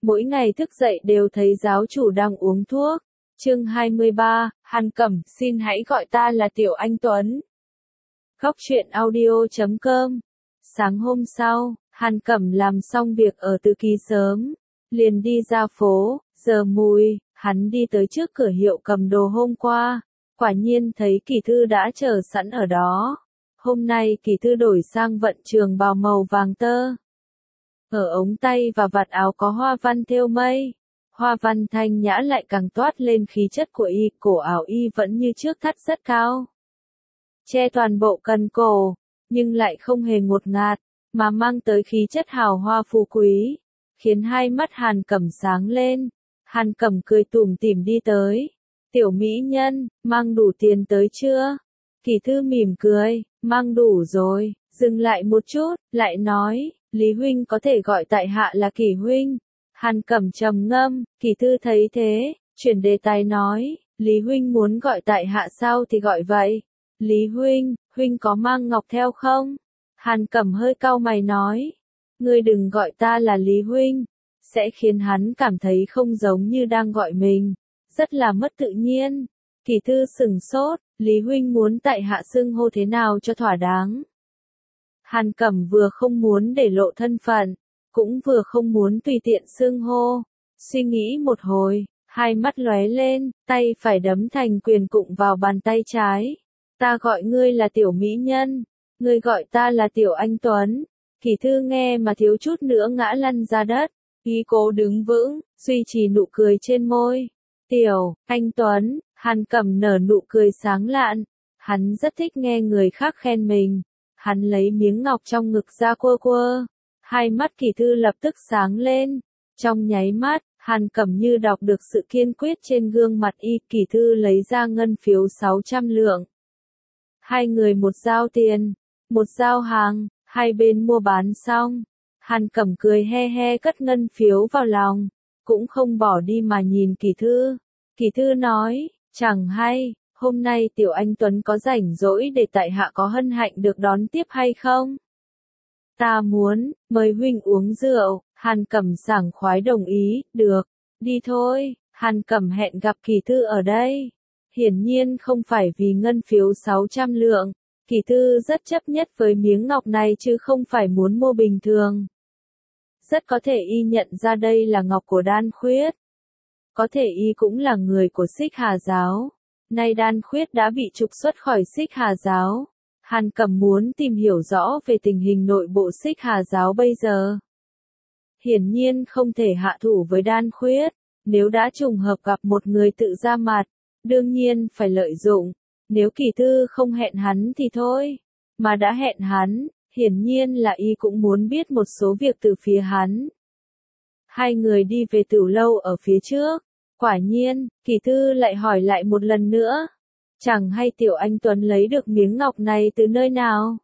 mỗi ngày thức dậy đều thấy giáo chủ đang uống thuốc. Chương 23, Hàn Cẩm, xin hãy gọi ta là Tiểu Anh Tuấn. Góc truyện audio.com. Sáng hôm sau, Hàn Cẩm làm xong việc ở Từ Kỳ sớm, liền đi ra phố, giờ mùi, hắn đi tới trước cửa hiệu cầm đồ hôm qua, quả nhiên thấy Kỳ Thư đã chờ sẵn ở đó. Hôm nay Kỳ Thư đổi sang vận trường bào màu vàng tơ. Ở ống tay và vạt áo có hoa văn thêu mây. Hoa văn thanh nhã lại càng toát lên khí chất của y, cổ áo y vẫn như trước thắt rất cao. Che toàn bộ cần cổ, nhưng lại không hề ngột ngạt, mà mang tới khí chất hào hoa phú quý, khiến hai mắt Hàn Cẩm sáng lên. Hàn Cẩm cười tủm tỉm đi tới. Tiểu mỹ nhân, mang đủ tiền tới chưa? Kỳ Thư mỉm cười, mang đủ rồi, dừng lại một chút, lại nói, Lý huynh có thể gọi tại hạ là Kỳ huynh. Hàn Cẩm trầm ngâm, Kỳ Thư thấy thế, chuyển đề tài nói, Lý huynh muốn gọi tại hạ sao thì gọi vậy. Lý huynh, huynh có mang ngọc theo không? Hàn Cẩm hơi cau mày nói, ngươi đừng gọi ta là Lý huynh, sẽ khiến hắn cảm thấy không giống như đang gọi mình, rất là mất tự nhiên. Kỳ Thư sừng sốt, Lý huynh muốn tại hạ xưng hô thế nào cho thỏa đáng? Hàn Cẩm vừa không muốn để lộ thân phận, cũng vừa không muốn tùy tiện xưng hô. Suy nghĩ một hồi, hai mắt lóe lên, tay phải đấm thành quyền cụng vào bàn tay trái. Ta gọi ngươi là Tiểu mỹ nhân, ngươi gọi ta là Tiểu Anh Tuấn. Kỳ Thư nghe mà thiếu chút nữa ngã lăn ra đất, y cố đứng vững, duy trì nụ cười trên môi. Tiểu Anh Tuấn, Hàn Cẩm nở nụ cười sáng lạn. Hắn rất thích nghe người khác khen mình. Hắn lấy miếng ngọc trong ngực ra quơ quơ. Hai mắt Kỳ Thư lập tức sáng lên. Trong nháy mắt, Hàn Cẩm như đọc được sự kiên quyết trên gương mặt y. Kỳ Thư lấy ra ngân phiếu 600 lượng. Hai người một giao tiền, một giao hàng, hai bên mua bán xong. Hàn Cẩm cười he he cất ngân phiếu vào lòng, cũng không bỏ đi mà nhìn Kỳ Thư. Kỳ Thư nói, chẳng hay, hôm nay Tiểu Anh Tuấn có rảnh rỗi để tại hạ có hân hạnh được đón tiếp hay không? Ta muốn, mời huynh uống rượu. Hàn Cẩm sảng khoái đồng ý, được, đi thôi. Hàn Cẩm hẹn gặp Kỳ Thư ở đây. Hiển nhiên không phải vì ngân phiếu 600 lượng, Kỳ Thư rất chấp nhất với miếng ngọc này chứ không phải muốn mua bình thường. Rất có thể y nhận ra đây là ngọc của Đan Khuyết. Có thể y cũng là người của Xích Hà giáo. Nay Đan Khuyết đã bị trục xuất khỏi Xích Hà giáo. Hàn Cẩm muốn tìm hiểu rõ về tình hình nội bộ Xích Hà giáo bây giờ. Hiển nhiên không thể hạ thủ với Đan Khuyết. Nếu đã trùng hợp gặp một người tự ra mặt, đương nhiên phải lợi dụng. Nếu Kỳ Thư không hẹn hắn thì thôi. Mà đã hẹn hắn, hiển nhiên là y cũng muốn biết một số việc từ phía hắn. Hai người đi về tửu lâu ở phía trước. Quả nhiên, Kỳ Thư lại hỏi lại một lần nữa. Chẳng hay Tiểu Anh Tuấn lấy được miếng ngọc này từ nơi nào?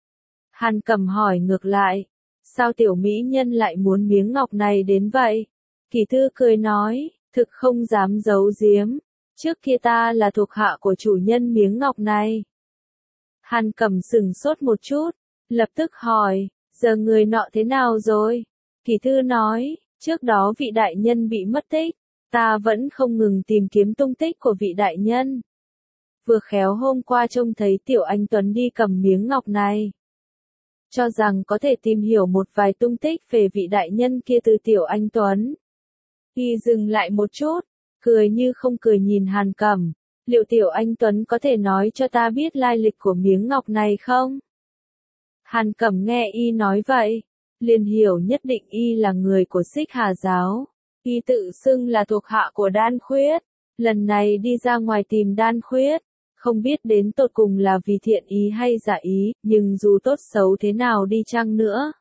Hàn Cẩm hỏi ngược lại. Sao Tiểu mỹ nhân lại muốn miếng ngọc này đến vậy? Kỳ Thư cười nói, thực không dám giấu giếm. Trước kia ta là thuộc hạ của chủ nhân miếng ngọc này. Hàn Cẩm sừng sốt một chút, lập tức hỏi, giờ người nọ thế nào rồi? Kỳ Thư nói, trước đó vị đại nhân bị mất tích, ta vẫn không ngừng tìm kiếm tung tích của vị đại nhân. Vừa khéo hôm qua trông thấy Tiểu Anh Tuấn đi cầm miếng ngọc này. Cho rằng có thể tìm hiểu một vài tung tích về vị đại nhân kia từ Tiểu Anh Tuấn. Y dừng lại một chút, cười như không cười nhìn Hàn Cẩm, liệu Tiểu Anh Tuấn có thể nói cho ta biết lai lịch của miếng ngọc này không? Hàn Cẩm nghe y nói vậy, liền hiểu nhất định y là người của Xích Hà giáo. Y tự xưng là thuộc hạ của Đan Khuyết, lần này đi ra ngoài tìm Đan Khuyết, không biết đến tột cùng là vì thiện ý hay giả ý, nhưng dù tốt xấu thế nào đi chăng nữa,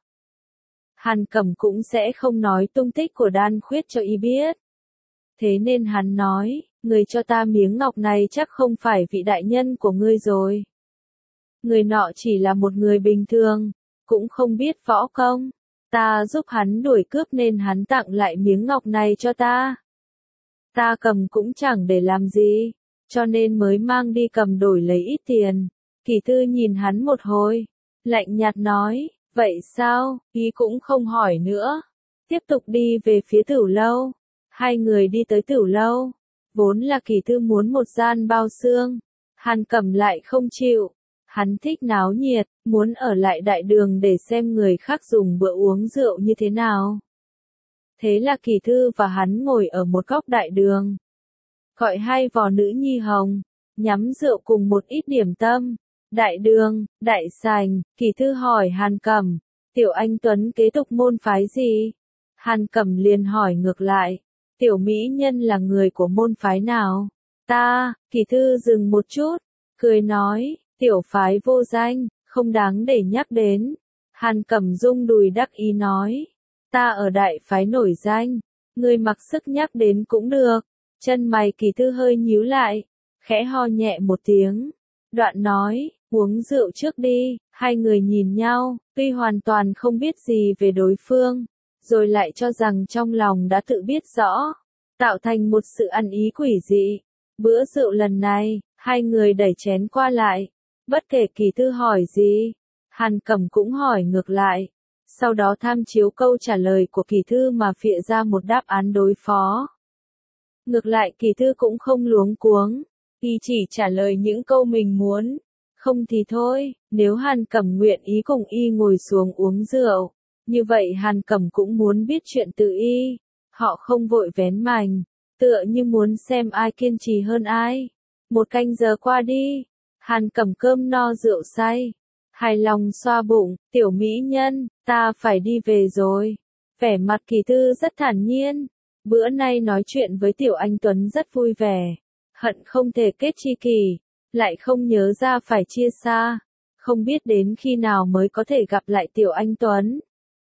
Hàn Cẩm cũng sẽ không nói tung tích của Đan Khuyết cho y biết. Thế nên hắn nói, người cho ta miếng ngọc này chắc không phải vị đại nhân của ngươi rồi. Người nọ chỉ là một người bình thường, cũng không biết võ công. Ta giúp hắn đuổi cướp nên hắn tặng lại miếng ngọc này cho ta. Ta cầm cũng chẳng để làm gì, cho nên mới mang đi cầm đổi lấy ít tiền. Kỳ Thư nhìn hắn một hồi, lạnh nhạt nói, vậy sao? Y cũng không hỏi nữa. tiếp tục đi về phía Tửu lâu. Hai người đi tới Tửu lâu. Vốn là Kỳ Thư muốn một gian bao xương. Hàn Cẩm lại không chịu. Hắn thích náo nhiệt, muốn ở lại đại đường để xem người khác dùng bữa uống rượu như thế nào. Thế là Kỳ Thư và hắn ngồi ở một góc đại đường. Gọi hai vò nữ nhi hồng, nhắm rượu cùng một ít điểm tâm. Đại đường, đại sành, Kỳ Thư hỏi Hàn Cẩm, Tiểu Anh Tuấn kế tục môn phái gì? Hàn Cẩm liền hỏi ngược lại, Tiểu Mỹ Nhân là người của môn phái nào? Ta, Kỳ Thư dừng một chút, cười nói, tiểu phái vô danh, không đáng để nhắc đến. Hàn Cẩm rung đùi đắc ý nói, ta ở đại phái nổi danh, ngươi mặc sức nhắc đến cũng được. Chân mày Kỳ Thư hơi nhíu lại, khẽ ho nhẹ một tiếng. Đoạn nói, uống rượu trước đi. Hai người nhìn nhau, tuy hoàn toàn không biết gì về đối phương, rồi lại cho rằng trong lòng đã tự biết rõ, tạo thành một sự ăn ý quỷ dị. Bữa rượu lần này, hai người đẩy chén qua lại, bất kể Kỳ Thư hỏi gì, Hàn Cẩm cũng hỏi ngược lại, sau đó tham chiếu câu trả lời của Kỳ Thư mà phịa ra một đáp án đối phó. Ngược lại Kỳ Thư cũng không luống cuống, y chỉ trả lời những câu mình muốn, không thì thôi. Nếu Hàn Cẩm nguyện ý cùng y ngồi xuống uống rượu, như vậy Hàn Cẩm cũng muốn biết chuyện từ y. Họ không vội vén mành, tựa như muốn xem ai kiên trì hơn ai. 1 canh giờ qua đi, Hàn Cẩm cơm no rượu say, hài lòng xoa bụng, Tiểu Mỹ Nhân, ta phải đi về rồi. Vẻ mặt Kỳ Thư rất thản nhiên, bữa nay nói chuyện với Tiểu Anh Tuấn rất vui vẻ, hận không thể kết tri kỷ, lại không nhớ ra phải chia xa, không biết đến khi nào mới có thể gặp lại Tiểu Anh Tuấn.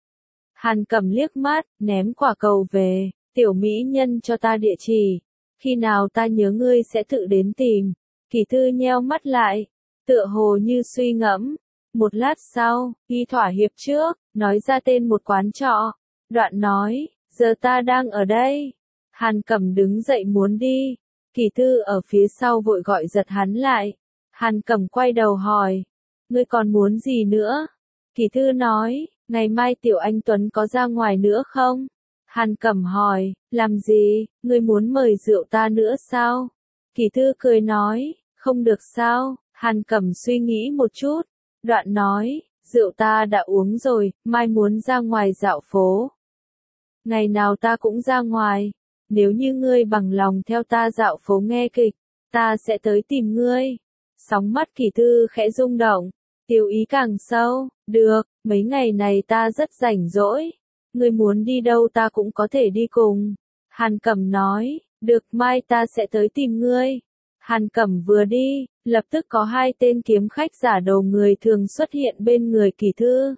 Hàn Cẩm liếc mắt, ném quả cầu về, Tiểu Mỹ Nhân cho ta địa chỉ, khi nào ta nhớ ngươi sẽ tự đến tìm. Kỳ Thư nheo mắt lại, tựa hồ như suy ngẫm. Một lát sau, y thỏa hiệp trước, nói ra tên một quán trọ. Đoạn nói, giờ ta đang ở đây. Hàn Cẩm đứng dậy muốn đi. Kỳ Thư ở phía sau vội gọi giật hắn lại. Hàn Cẩm quay đầu hỏi, ngươi còn muốn gì nữa? Kỳ Thư nói, ngày mai Tiểu Anh Tuấn có ra ngoài nữa không? Hàn Cẩm hỏi, làm gì, ngươi muốn mời rượu ta nữa sao? Kỳ Thư cười nói, không được sao? Hàn Cẩm suy nghĩ một chút, đoạn nói, rượu ta đã uống rồi, mai muốn ra ngoài dạo phố. Ngày nào ta cũng ra ngoài, nếu như ngươi bằng lòng theo ta dạo phố nghe kịch, ta sẽ tới tìm ngươi. Sóng mắt Kỳ Thư khẽ rung động, tiêu ý càng sâu, được, mấy ngày này ta rất rảnh rỗi, ngươi muốn đi đâu ta cũng có thể đi cùng. Hàn Cẩm nói, được, mai ta sẽ tới tìm ngươi. Hàn Cẩm vừa đi, lập tức có 2 tên kiếm khách giả đầu người thường xuất hiện bên người Kỳ Thư.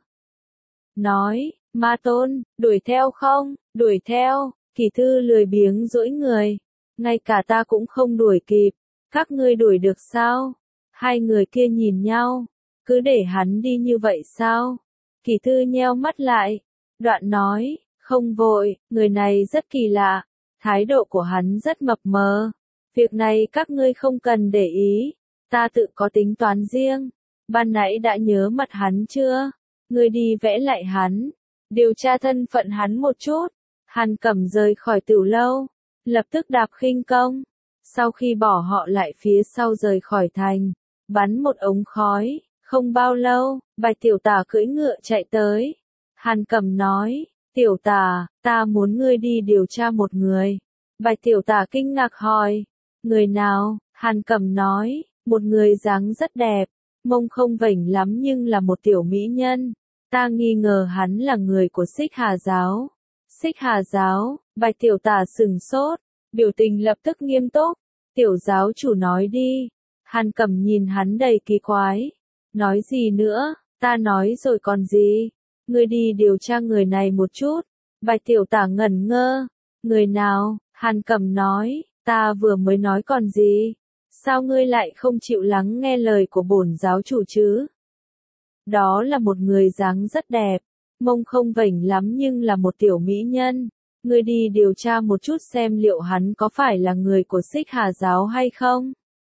Nói, Ma Tôn, đuổi theo không? Đuổi theo. Kỳ Thư lười biếng duỗi người, ngay cả ta cũng không đuổi kịp, các ngươi đuổi được sao? Hai người kia nhìn nhau, cứ để hắn đi như vậy sao? Kỳ Thư nheo mắt lại, đoạn nói, không vội, người này rất kỳ lạ, thái độ của hắn rất mập mờ. Việc này các ngươi không cần để ý, ta tự có tính toán riêng. Ban nãy đã nhớ mặt hắn chưa? Ngươi đi vẽ lại hắn, điều tra thân phận hắn một chút. Hàn Cẩm rời khỏi Tửu lâu, lập tức đạp khinh công. Sau khi bỏ họ lại phía sau rời khỏi thành, bắn một ống khói, không bao lâu, Bạch Tiểu Tả cưỡi ngựa chạy tới. Hàn Cẩm nói, Tiểu Tả, ta muốn ngươi đi điều tra một người. Bạch Tiểu Tả kinh ngạc hỏi, người nào? Hàn Cẩm nói, một người dáng rất đẹp, mông không vểnh lắm nhưng là một tiểu mỹ nhân. Ta nghi ngờ hắn là người của Xích Hà giáo. Xích Hà giáo, Bạch Tiểu Tả sừng sốt, biểu tình lập tức nghiêm túc. Tiểu giáo chủ nói đi. Hàn Cẩm nhìn hắn đầy kỳ quái. Nói gì nữa, ta nói rồi còn gì. Ngươi đi điều tra người này một chút. Bạch Tiểu Tả ngẩn ngơ. Người nào? Hàn Cẩm nói, ta vừa mới nói còn gì. Sao ngươi lại không chịu lắng nghe lời của bổn giáo chủ chứ? Đó là một người dáng rất đẹp, mông không vểnh lắm nhưng là một tiểu mỹ nhân. Ngươi đi điều tra một chút xem liệu hắn có phải là người của Xích Hà giáo hay không?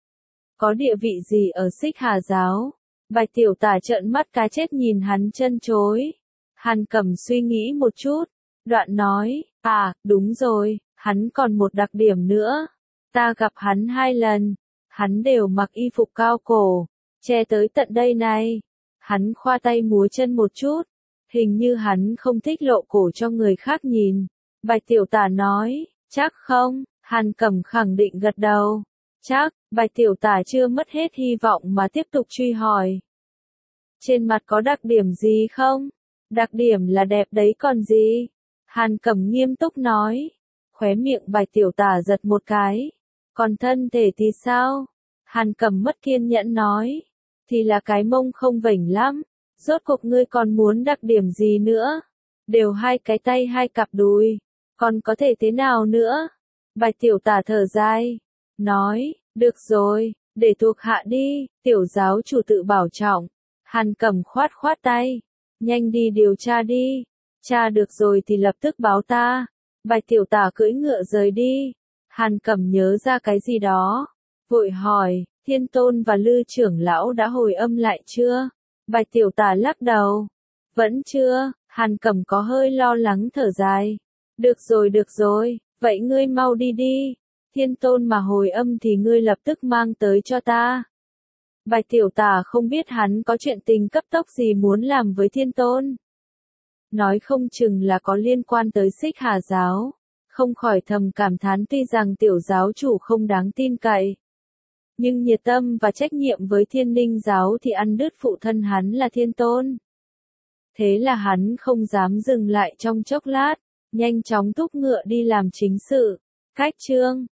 Có địa vị gì ở Xích Hà giáo? Bạch Tiểu Tả trợn mắt cá chết nhìn hắn chân chối. Hàn Cẩm suy nghĩ một chút, Đoạn nói, à, đúng rồi, hắn còn một đặc điểm nữa. Ta gặp hắn 2 lần, hắn đều mặc y phục cao cổ, che tới tận đây này. Hắn khoa tay múa chân một chút, hình như hắn không thích lộ cổ cho người khác nhìn. Bạch Tiểu Tả nói, chắc không? Hàn Cẩm khẳng định gật đầu. Chắc. Bạch Tiểu Tả chưa mất hết hy vọng mà tiếp tục truy hỏi. Trên mặt có đặc điểm gì không? Đặc điểm là đẹp đấy còn gì? Hàn Cẩm nghiêm túc nói. Khóe miệng Bạch Tiểu Tả giật một cái. Còn thân thể thì sao? Hàn Cẩm mất kiên nhẫn nói. Thì là cái mông không vểnh lắm. Rốt cuộc ngươi còn muốn đặc điểm gì nữa? Đều 2 cái tay 2 cặp đùi. Còn có thể thế nào nữa? Bạch Tiểu Tả thở dài. Nói, được rồi, để thuộc hạ đi, tiểu giáo chủ tự bảo trọng. Hàn Cẩm khoát khoát tay. Nhanh đi điều tra đi. Tra được rồi thì lập tức báo ta. Bạch Tiểu Tả cưỡi ngựa rời đi. Hàn Cẩm nhớ ra cái gì đó. Vội hỏi, Thiên Tôn và Lư trưởng lão đã hồi âm lại chưa? Bạch Tiểu Tả lắc đầu. Vẫn chưa. Hàn Cẩm có hơi lo lắng thở dài. Được rồi, vậy ngươi mau đi đi. Thiên Tôn mà hồi âm thì ngươi lập tức mang tới cho ta. Bạch Tiểu Tả không biết hắn có chuyện tình cấp tốc gì muốn làm với Thiên Tôn. Nói không chừng là có liên quan tới Xích Hà giáo. Không khỏi thầm cảm thán tuy rằng tiểu giáo chủ không đáng tin cậy. Nhưng nhiệt tâm và trách nhiệm với Thiên Ninh giáo thì ăn đứt phụ thân hắn là Thiên Tôn. Thế là hắn không dám dừng lại trong chốc lát, nhanh chóng thúc ngựa đi làm chính sự. Cách chương